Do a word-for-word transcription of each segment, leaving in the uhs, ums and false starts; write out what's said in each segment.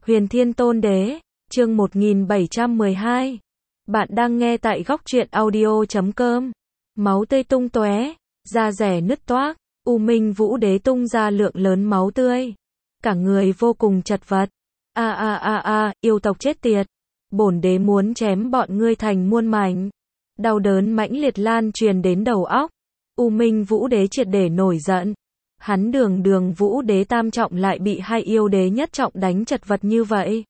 Huyền Thiên Tôn Đế, chương một nghìn bảy trăm mười hai. Bạn đang nghe tại góc truyện audio chấm com. Máu tươi tung tóe, da rẻ nứt toác, U Minh Vũ Đế tung ra lượng lớn máu tươi. Cả người vô cùng chật vật. A a a a, yêu tộc chết tiệt. Bổn đế muốn chém bọn ngươi thành muôn mảnh. Đau đớn mãnh liệt lan truyền đến đầu óc. U Minh Vũ Đế triệt để nổi giận. Hắn đường đường Vũ Đế tam trọng lại bị hai yêu đế nhất trọng đánh chật vật như vậy.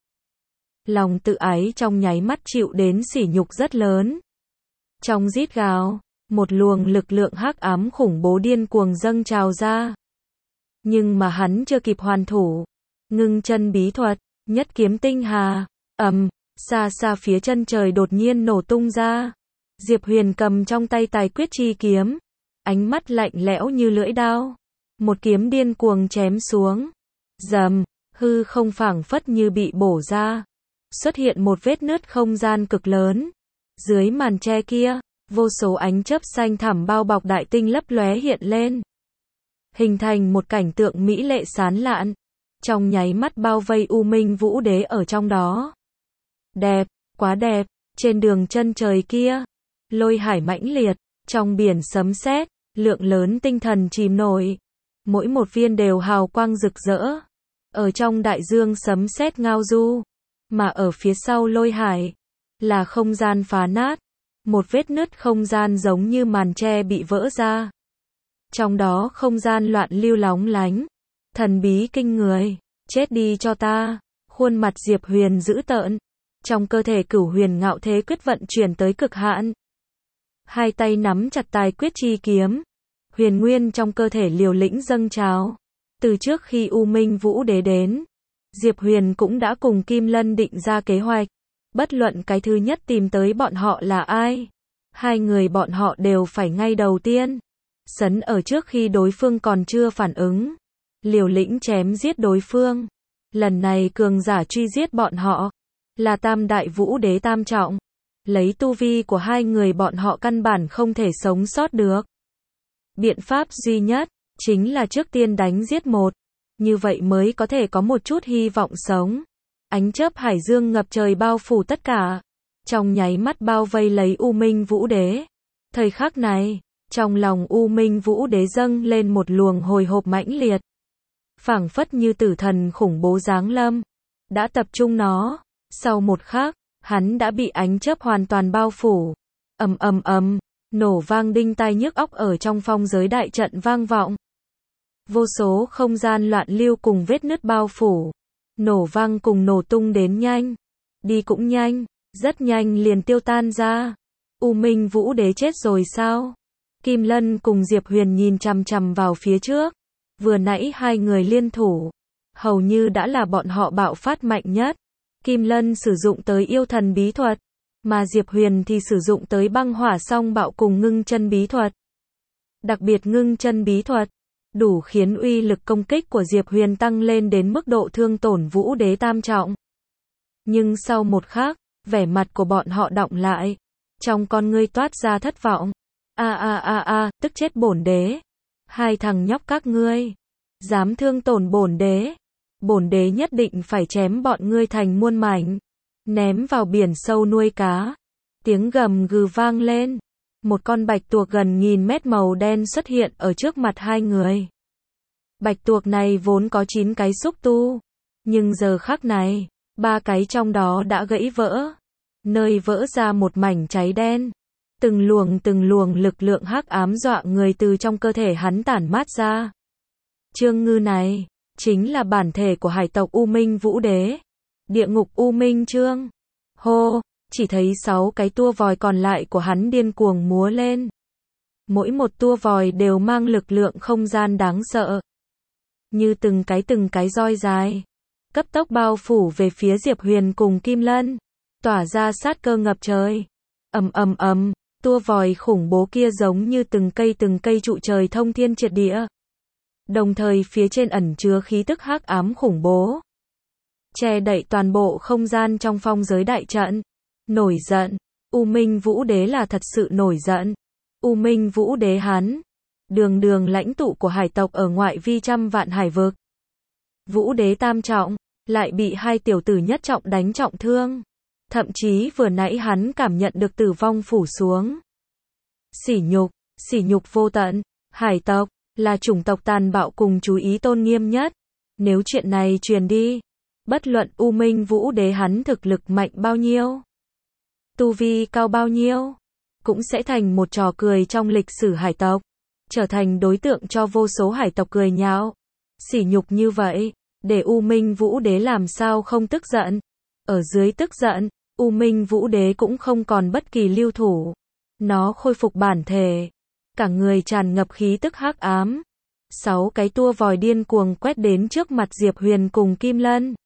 Lòng tự ái trong nháy mắt chịu đến sỉ nhục rất lớn. Trong rít gào, một luồng lực lượng hắc ám khủng bố điên cuồng dâng trào ra. Nhưng mà hắn chưa kịp hoàn thủ. Ngưng chân bí thuật, nhất kiếm tinh hà, ầm, xa xa phía chân trời đột nhiên nổ tung ra. Diệp Huyền cầm trong tay tài quyết chi kiếm, ánh mắt lạnh lẽo như lưỡi dao. Một kiếm điên cuồng chém xuống. Rầm, hư không phảng phất như bị bổ ra. Xuất hiện một vết nứt không gian cực lớn. Dưới màn che kia, vô số ánh chớp xanh thẳm bao bọc đại tinh lấp lóe hiện lên. Hình thành một cảnh tượng mỹ lệ sán lạn. Trong nháy mắt bao vây U Minh Vũ Đế ở trong đó. Đẹp, quá đẹp, trên đường chân trời kia. Lôi hải mãnh liệt, trong biển sấm sét, lượng lớn tinh thần chìm nổi. Mỗi một viên đều hào quang rực rỡ. Ở trong đại dương sấm sét ngao du. Mà ở phía sau lôi hải, là không gian phá nát. Một vết nứt không gian giống như màn tre bị vỡ ra. Trong đó không gian loạn lưu lóng lánh. Thần bí kinh người. Chết đi cho ta. Khuôn mặt Diệp Huyền dữ tợn. Trong cơ thể cửu huyền ngạo thế quyết vận chuyển tới cực hạn. Hai tay nắm chặt tài quyết chi kiếm. Huyền nguyên trong cơ thể liều lĩnh dâng trào. Từ trước khi U Minh Vũ Đế đến, Diệp Huyền cũng đã cùng Kim Lân định ra kế hoạch. Bất luận cái thứ nhất tìm tới bọn họ là ai, hai người bọn họ đều phải ngay đầu tiên sấn ở trước khi đối phương còn chưa phản ứng, liều lĩnh chém giết đối phương. Lần này cường giả truy giết bọn họ là Tam Đại Vũ Đế tam trọng. Lấy tu vi của hai người bọn họ căn bản không thể sống sót được. Biện pháp duy nhất chính là trước tiên đánh giết một, như vậy mới có thể có một chút hy vọng sống. Ánh chớp hải dương ngập trời bao phủ tất cả, trong nháy mắt bao vây lấy U Minh Vũ Đế. Thời khắc này, trong lòng U Minh Vũ Đế dâng lên một luồng hồi hộp mãnh liệt, phảng phất như tử thần khủng bố giáng lâm, đã tập trung nó. Sau một khắc, hắn đã bị ánh chớp hoàn toàn bao phủ. Ầm ầm ầm, nổ vang đinh tai nhức óc ở trong phong giới đại trận vang vọng. Vô số không gian loạn lưu cùng vết nứt bao phủ. Nổ vang cùng nổ tung đến nhanh. Đi cũng nhanh, rất nhanh liền tiêu tan ra. U Minh Vũ Đế chết rồi sao? Kim Lân cùng Diệp Huyền nhìn chằm chằm vào phía trước. Vừa nãy hai người liên thủ, hầu như đã là bọn họ bạo phát mạnh nhất. Kim Lân sử dụng tới yêu thần bí thuật, mà Diệp Huyền thì sử dụng tới băng hỏa song bạo cùng ngưng chân bí thuật. Đặc biệt ngưng chân bí thuật đủ khiến uy lực công kích của Diệp Huyền tăng lên đến mức độ thương tổn Vũ Đế tam trọng. Nhưng sau một khắc, vẻ mặt của bọn họ đọng lại, trong con ngươi toát ra thất vọng. A a a a, tức chết bổn đế. Hai thằng nhóc các ngươi, dám thương tổn bổn đế, bổn đế nhất định phải chém bọn ngươi thành muôn mảnh, ném vào biển sâu nuôi cá. Tiếng gầm gừ vang lên. Một con bạch tuộc gần nghìn mét màu đen xuất hiện ở trước mặt hai người. Bạch tuộc này vốn có chín cái xúc tu, nhưng giờ khắc này, ba cái trong đó đã gãy vỡ, nơi vỡ ra một mảnh cháy đen. Từng luồng từng luồng lực lượng hắc ám dọa người từ trong cơ thể hắn tản mát ra. Trương Ngư này, chính là bản thể của hải tộc U Minh Vũ Đế. Địa ngục U Minh Trương. Hô! Chỉ thấy sáu cái tua vòi còn lại của hắn điên cuồng múa lên. Mỗi một tua vòi đều mang lực lượng không gian đáng sợ. Như từng cái từng cái roi dài. Cấp tốc bao phủ về phía Diệp Huyền cùng Kim Lân. Tỏa ra sát cơ ngập trời. Ầm ầm ầm, tua vòi khủng bố kia giống như từng cây từng cây trụ trời thông thiên triệt địa. Đồng thời phía trên ẩn chứa khí tức hắc ám khủng bố. Che đậy toàn bộ không gian trong phong giới đại trận. Nổi giận, U Minh Vũ Đế là thật sự nổi giận. U Minh Vũ Đế hắn, đường đường lãnh tụ của hải tộc ở ngoại vi trăm vạn hải vực. Vũ Đế tam trọng, lại bị hai tiểu tử nhất trọng đánh trọng thương. Thậm chí vừa nãy hắn cảm nhận được tử vong phủ xuống. Sỉ nhục, sỉ nhục vô tận, hải tộc, là chủng tộc tàn bạo cùng chú ý tôn nghiêm nhất. Nếu chuyện này truyền đi, bất luận U Minh Vũ Đế hắn thực lực mạnh bao nhiêu, tu vi cao bao nhiêu, cũng sẽ thành một trò cười trong lịch sử hải tộc, trở thành đối tượng cho vô số hải tộc cười nhạo. Sỉ nhục như vậy, để U Minh Vũ Đế làm sao không tức giận. Ở dưới tức giận, U Minh Vũ Đế cũng không còn bất kỳ lưu thủ. Nó khôi phục bản thể, cả người tràn ngập khí tức hắc ám. Sáu cái tua vòi điên cuồng quét đến trước mặt Diệp Huyền cùng Kim Lân.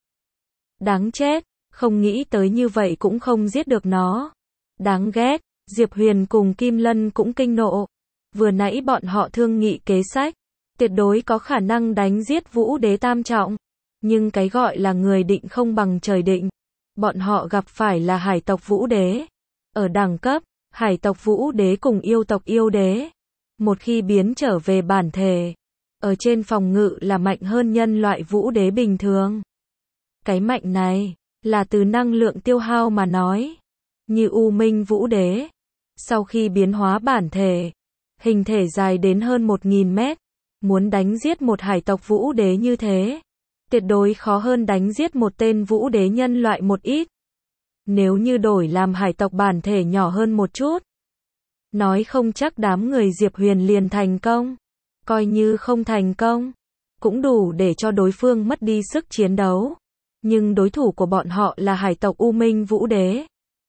Đáng chết, không nghĩ tới như vậy cũng không giết được nó. Đáng ghét, Diệp Huyền cùng Kim Lân cũng kinh nộ. Vừa nãy bọn họ thương nghị kế sách, tuyệt đối có khả năng đánh giết Vũ Đế tam trọng. Nhưng cái gọi là người định không bằng trời định. Bọn họ gặp phải là hải tộc Vũ Đế. Ở đẳng cấp, hải tộc Vũ Đế cùng yêu tộc Yêu Đế. Một khi biến trở về bản thể, ở trên phòng ngự là mạnh hơn nhân loại Vũ Đế bình thường. Cái mạnh này, là từ năng lượng tiêu hao mà nói. Như U Minh Vũ Đế, sau khi biến hóa bản thể, hình thể dài đến hơn một nghìn mét. Muốn đánh giết một hải tộc Vũ Đế như thế, tuyệt đối khó hơn đánh giết một tên Vũ Đế nhân loại một ít. Nếu như đổi làm hải tộc bản thể nhỏ hơn một chút, nói không chắc đám người Diệp Huyền liền thành công. Coi như không thành công, cũng đủ để cho đối phương mất đi sức chiến đấu. Nhưng đối thủ của bọn họ là hải tộc U Minh Vũ Đế.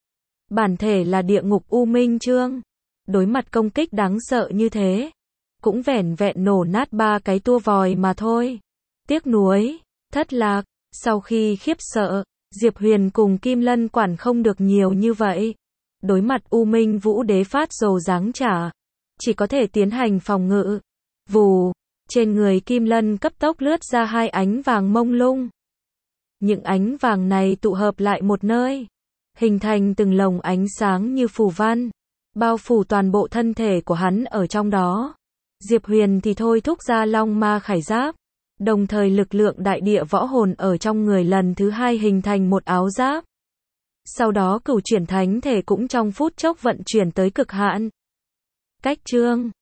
Bản thể là địa ngục U Minh Chương. Đối mặt công kích đáng sợ như thế, cũng vẻn vẹn nổ nát ba cái tua vòi mà thôi. Tiếc nuối, thất lạc, sau khi khiếp sợ, Diệp Huyền cùng Kim Lân quản không được nhiều như vậy. Đối mặt U Minh Vũ Đế phát rồ giáng trả, chỉ có thể tiến hành phòng ngự. Vù, trên người Kim Lân cấp tốc lướt ra hai ánh vàng mông lung. Những ánh vàng này tụ hợp lại một nơi, hình thành từng lồng ánh sáng như phù văn, bao phủ toàn bộ thân thể của hắn ở trong đó. Diệp Huyền thì thôi thúc ra Long Ma Khải Giáp, đồng thời lực lượng đại địa võ hồn ở trong người lần thứ hai hình thành một áo giáp. Sau đó cửu chuyển thánh thể cũng trong phút chốc vận chuyển tới cực hạn. Cách chương